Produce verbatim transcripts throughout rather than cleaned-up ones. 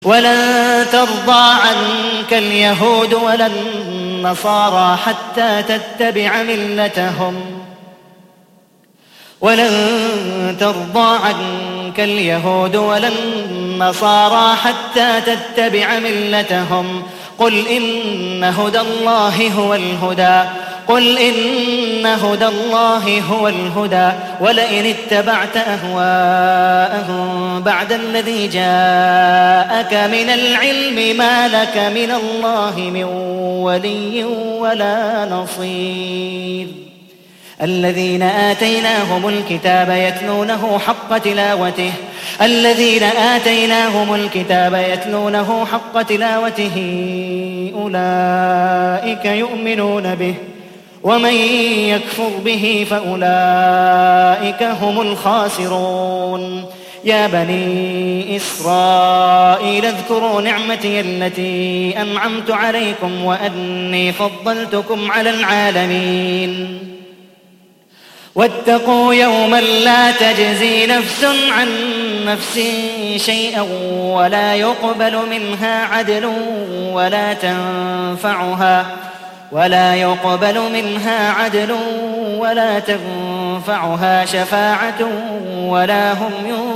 ولن ترضى عنك اليهود ولا النصارى حتى تتبع ملتهم ولن ترضى عنك اليهود ولا النصارى حتى تتبع ملتهم قل إن هدى الله هو الهدى قل إن هدى الله هو الهدى ولئن اتبعت أهواءهم بعد الذي جاءك من العلم ما لك من الله من ولي ولا نصير الذين آتيناهم الكتاب يتلونه حق تلاوته الذين آتيناهم الكتاب يتلونه حق تلاوته أولئك يؤمنون به ومن يكفر به فأولئك هم الخاسرون يا بني إسرائيل اذكروا نعمتي التي أنعمت عليكم وأني فضلتكم على العالمين واتقوا يوما لا تجزي نفس عن نفس شيئا ولا يقبل منها عدل ولا تنفعها ولا يقبل منها عدل ولا تنفعها شفاعة ولا هم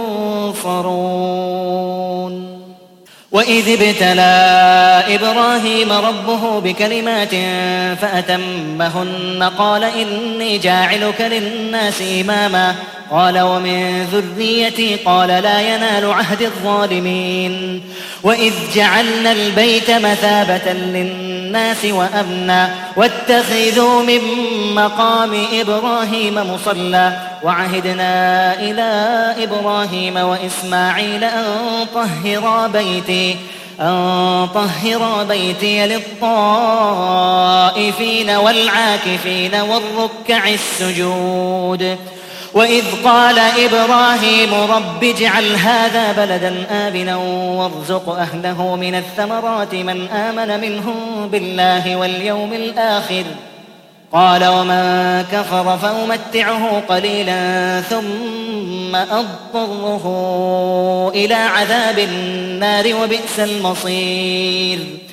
ينصرون وإذ ابتلى إبراهيم ربه بكلمات فأتمهن قال إني جاعلك للناس إماما قال ومن ذريتي قال لا ينال عهد الظالمين وإذ جعلنا البيت مثابة للناس وأمنا واتخذوا من مقام إبراهيم مصلى وعهدنا إلى إبراهيم وإسماعيل أن طهرا بيتي أن طهرا بيتي للطائفين والعاكفين والركع السجود وإذ قال إبراهيم رب اجعل هذا بلدا آمنا وارزق أهله من الثمرات من آمن منهم بالله واليوم الآخر قال ومن كفر فأمتعه قليلا ثم أضطره إلى عذاب النار وبئس المصير